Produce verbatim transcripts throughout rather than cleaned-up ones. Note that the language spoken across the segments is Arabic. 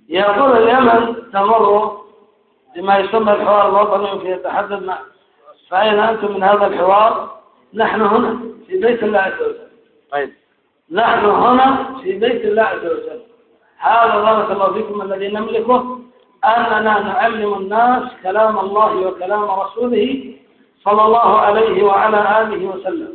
يقول اليمن تمر بما يسمى الحوار الوطني في يتحدث مع فأين أنتم من هذا الحوار؟ نحن هنا في بيت الله عز وجل. طيب نحن هنا في بيت الله عز وجل. هذا بارك الله فيكم الذي نملكه، أننا نعلم الناس كلام الله وكلام رسوله صلى الله عليه وعلى آله وسلم.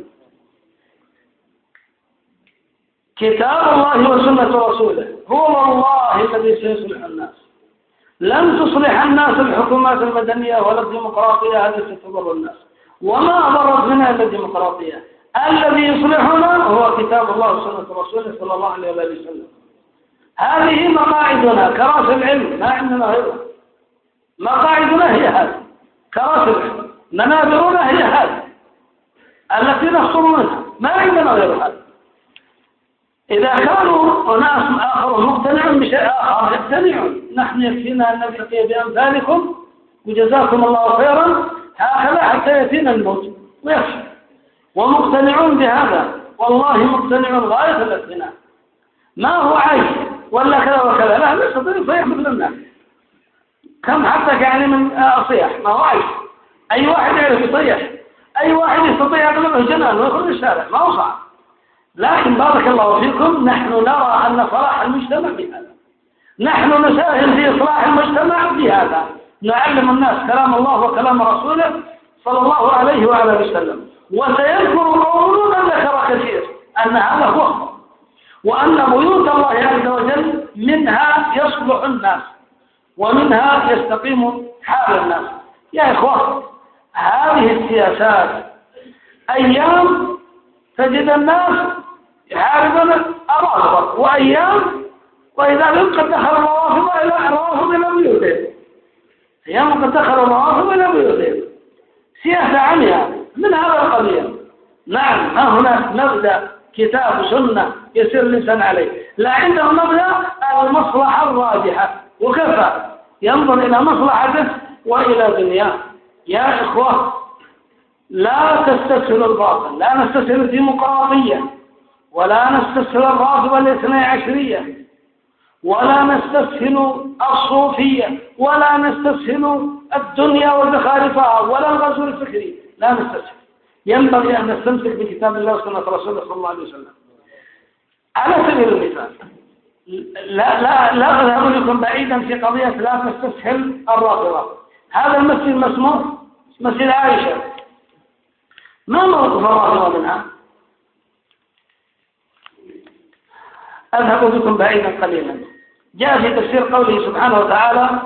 كتاب الله وسنة رسوله هو والله الذي سيصلح الناس. لن تصلح الناس الحكومات المدنية ولا الديمقراطية التي تضر الناس، وما ضرت منها إلا الديمقراطية. الذي يصلحنا هو كتاب الله وسنة رسوله صلى الله عليه وسلم. هذه مقاعدنا كراس العلم، ما عندنا غيرها. مقاعدنا هي هذه كراس العلم، منابرنا هي هذه التي نخطر منها، ما عندنا غير هذا. إذا كانوا أناس آخرون مقتنعون بشيء آخر يقتنعون، نحن يكفينا أن نلتقي بأمثالكم وجزاكم الله خيرا هكذا حتى يأتينا الموت ويكفي، ومقتنعون بهذا والله مقتنعون غاية الاقتناع. ما هو عيش ولا كذا وكذا، لا ليس طريق صيح مثل الناس. كم حتى يعني من أصيح، ما هو عيش. أي واحد يعرف يصيح، أي واحد يستطيع يقلبه جنان ويخرج الشارع، ما هو صعب. لكن بارك الله فيكم نحن نرى أن صلاح المجتمع بهذا، نحن نساهم في إصلاح المجتمع بهذا، نعلم الناس كلام الله وكلام رسوله صلى الله عليه وعلى وسلم. وسيذكر قولون ذكر كثير أن هذا هو، وأن بيوت الله عز وجل منها يصلح الناس ومنها يستقيم حال الناس. يا إخوة، هذه السياسات أيام تجد الناس يحاربون الرافضة، وأيام وإذا لم قد دخل الروافض إلى الروافض إلى بيوتهم، أيام قد دخل الروافض إلى بيوتهم. سياسة عمياء من هذا القبيل. نعم، ما هناك مبدأ كتاب سنة يسير الإنسان عليه، لا عندهم مبدأ المصلحة الراجحة وكفى، ينظر إلى مصلحته وإلى دنياه. يا إخوة، لا تستسهلوا الباطل، لا نستسهل الديمقراطية، ولا نستسهل الرافضة الاثني عشرية، ولا نستسهل الصوفية، ولا نستسهل الدنيا وزخارفها، ولا الغزو الفكري، لا نستسهل. ينبغي أن نستمسك بكتاب الله وسنة رسوله صلى الله عليه وسلم. على سبيل المثال، لا لا لا أذهب لكم بعيدا في قضية لا تستسهل الرافضة. هذا المسجد مسموح مسجد عائشة، ما موقف الرافضة منها؟ أذهب بكم بعيدا قليلا. جاء في تفسير قوله سبحانه وتعالى: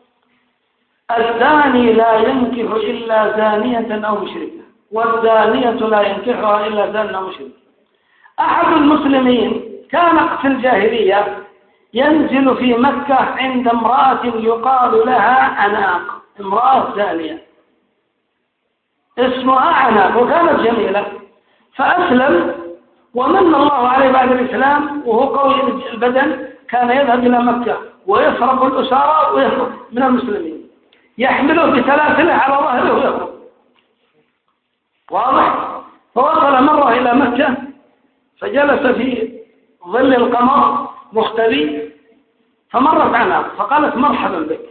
الزاني لا ينكح إلا زانية أو مشركة، والزانية لا ينكحها إلا زان أو مشرك. أحد المسلمين كان في الجاهلية ينزل في مكة عند امرأة يقال لها عناق، امرأة زانية اسمها عناق، وكانت جميلة، فأسلم ومن الله عليه بعد الإسلام وهو قوي البدن. كان يذهب إلى مكة ويسرق الأسارى ويهرب من المسلمين، يحمله بسلاسله على ظهره ويهرب. واضح؟ فوصل مرة إلى مكة فجلس في ظل القمر مختبي، فمرت عناق فقالت: مرحبا بك،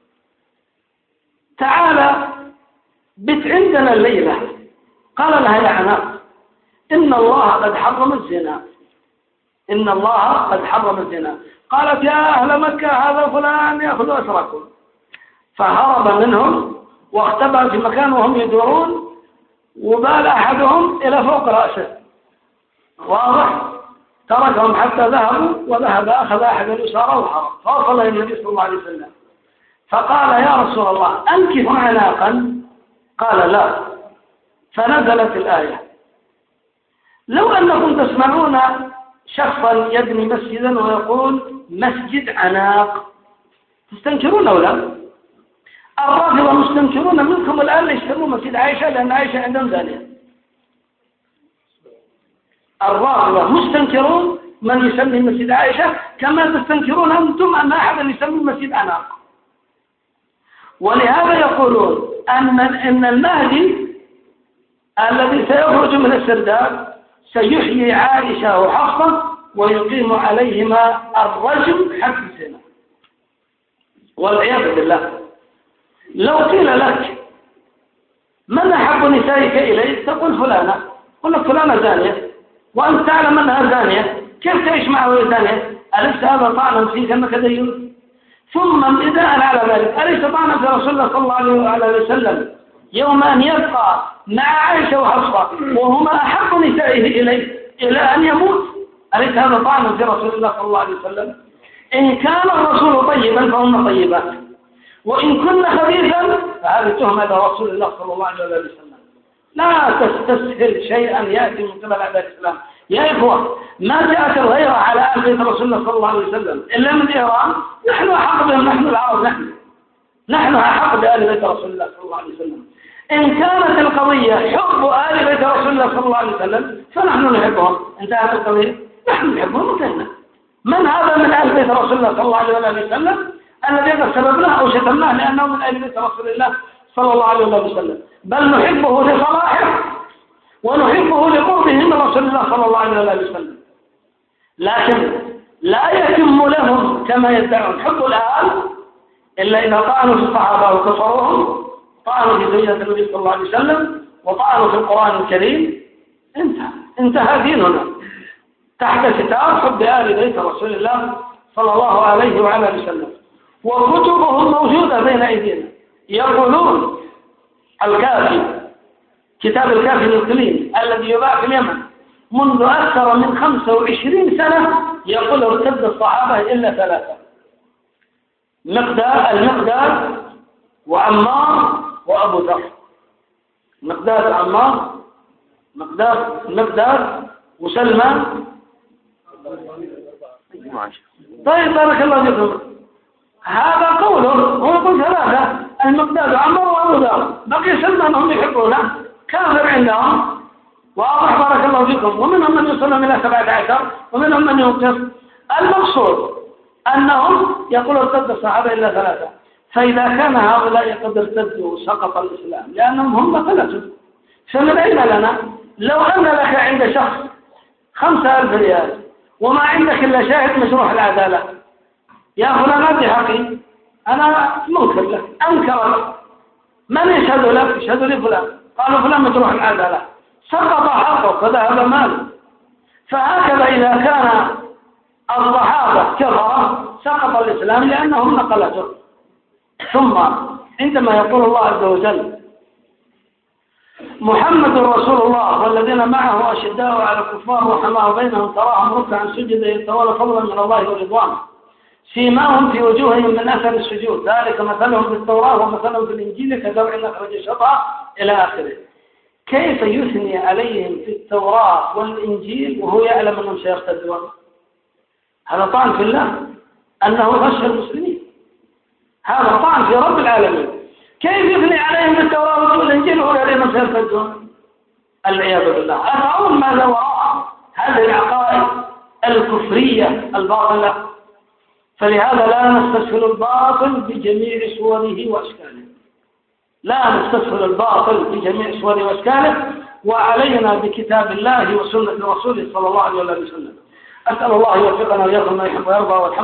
تعال بت عندنا الليلة. قال لها: يا عناق، إن الله قد حرم الزنا، إن الله قد حرم الزنا. قالت: يا أهل مكة، هذا فلان يأخذ أسركم. فهرب منهم واختبأ في مكان وهم يدورون، وبال أحدهم إلى فوق رأسه. واضح؟ تركهم حتى ذهبوا، وذهب أخذ أحد الأسارى وهرب، فوصل إلى النبي صلى الله عليه وسلم فقال: يا رسول الله، أنكح عناقا؟ قال: لا. فنزلت الآية: لو أنكم تسمعون شخصا يبني مسجدا ويقول مسجد عناق تستنكرون أو لا؟ الرافضة مستنكرون منكم الآن يسمون مسجد عائشة لأن عائشة عندهم زانية. الرافضة مستنكرون من يسمي مسجد عائشة كما تستنكرون أنتم أن أحدا يسمي مسجد عناق. ولهذا يقولون أن إن المهدي الذي سيخرج من السرداب سيحيي عائشة وحفصة ويقيم عليهما الرجم حد الزنا. والعياذ بالله. لو قيل لك من أحب نسائك إليك تقول فلانة، قل لك فلانة زانية وأنت تعلم أنها زانية، كيف تعيش معها وهي زانية؟ أليس هذا طعنا فيك أنك دين؟ ثم ابتداء على ذلك أليس طعنا في رسول الله صلى الله عليه وسلم يوم أن يبقى مع عائشة وحفصة وهما أحب نسائه إليه إلى أن يموت؟ أليس هذا طعنا في رسول الله صلى الله عليه وسلم؟ إن كان الرسول طيبا فهن طيبات، وإن كن خبيثا فهذه تهمة لرسول الله صلى الله عليه وسلم. لا تستسهل شيئا يأتي من قبل أعداء الإسلام. يا إخوة، ما جاءت الغيرة على آل بيت رسول الله صلى الله عليه وسلم إلا من إيران. نحن أحق بهم، نحن العرب، نحن نحن أحق بآل بيت رسول الله صلى الله عليه وسلم. إن كانت القضية حب آل بيت رسول الله صلى الله عليه وسلم فنحن نحبهم. انتهت القضية، نحن نحبهم وانتهينا. من هذا من آل بيت رسول الله صلى الله عليه وسلم الذي قد سببناه أو شتمناه لأنه من آل بيت رسول الله صلى الله عليه وسلم؟ بل نحبه لصلاحه ونحبه لقربه من رسول الله صلى الله عليه وسلم. لكن لا يتم لهم كما يدعون حب الآل إلا إذا طعنوا في الصحابة وكفروهم، طعنوا في زوجة النبي صلى الله عليه وسلم، وطعنوا في القرآن الكريم. انتهى انتهى ديننا تحت كتاب حب آل بيت رسول الله صلى الله عليه وعلى وسلم. وكتبهم موجودة بين أيدينا. يقولون الكافي، كتاب الكافي للكلين الذي يباع في اليمن منذ أكثر من خمسة وعشرين سنة، يقول ارتد الصحابة إلا ثلاثة: مقداد المقداد وعمار وأبو ذر. مقداد عمار مقداد مقداد وسلمان. طيب بارك الله فيكم. هذا قوله، هو يقول ثلاثة: المقداد وعمار وأبو ذر. بقي سلمان هم يحبونه، كافر عندهم، واضح بارك الله فيكم. ومنهم من يصلهم إلى سبعة عشر ومنهم من ينقص. المقصود أنهم يقولوا ارتد الصحابة إلا ثلاثة. فإذا كان هؤلاء قد ارتدوا سقط الإسلام لأنهم هم ثلاثة، فمن أين لنا؟ لو أن لك عند شخص خمسة ألف ريال وما عندك إلا شاهد مشروح العدالة، يا فلان أدي حقي، أنا منكر لك، أنكر، من يشهد لك؟ يشهد لي فلان، قالوا فلان مشروح العدالة، سقط حقه فذهب ماله. فهكذا إذا كان الصحابة كفرة سقط الإسلام لأنهم نقلته. ثم عندما يقول الله عز وجل: محمد رسول الله والذين معه أشداء على الكفار رحماء بينهم تراهم ركعا سجدا يبتغون فضلا من الله ورضوانه سيماهم في وجوههم من أثر السجود ذلك مثلهم في التوراة ومثلهم في الإنجيل كزرع أخرج شطأه إلى آخره. كيف يثني عليهم في التوراة والإنجيل وهو يعلم أنهم سيرتدون؟ هذا طعن في الله أنه غش المسلمين، هذا طعن في رب العالمين. كيف يثني عليهم في التوراة والإنجيل وهو يعلم أنهم سيرتدون؟ العياذ بالله. أترون ماذا وراء هذه العقائد الكفرية الباطلة؟ فلهذا لا نستسهل الباطل بجميع صوره وأشكاله، لا نستسهل الباطل بجميع صوره وأشكاله، وعلينا بكتاب الله وسنة رسوله صلى الله عليه وسلم. أسأل الله يوفقنا ويرضى ما يحب ويرضى والحمد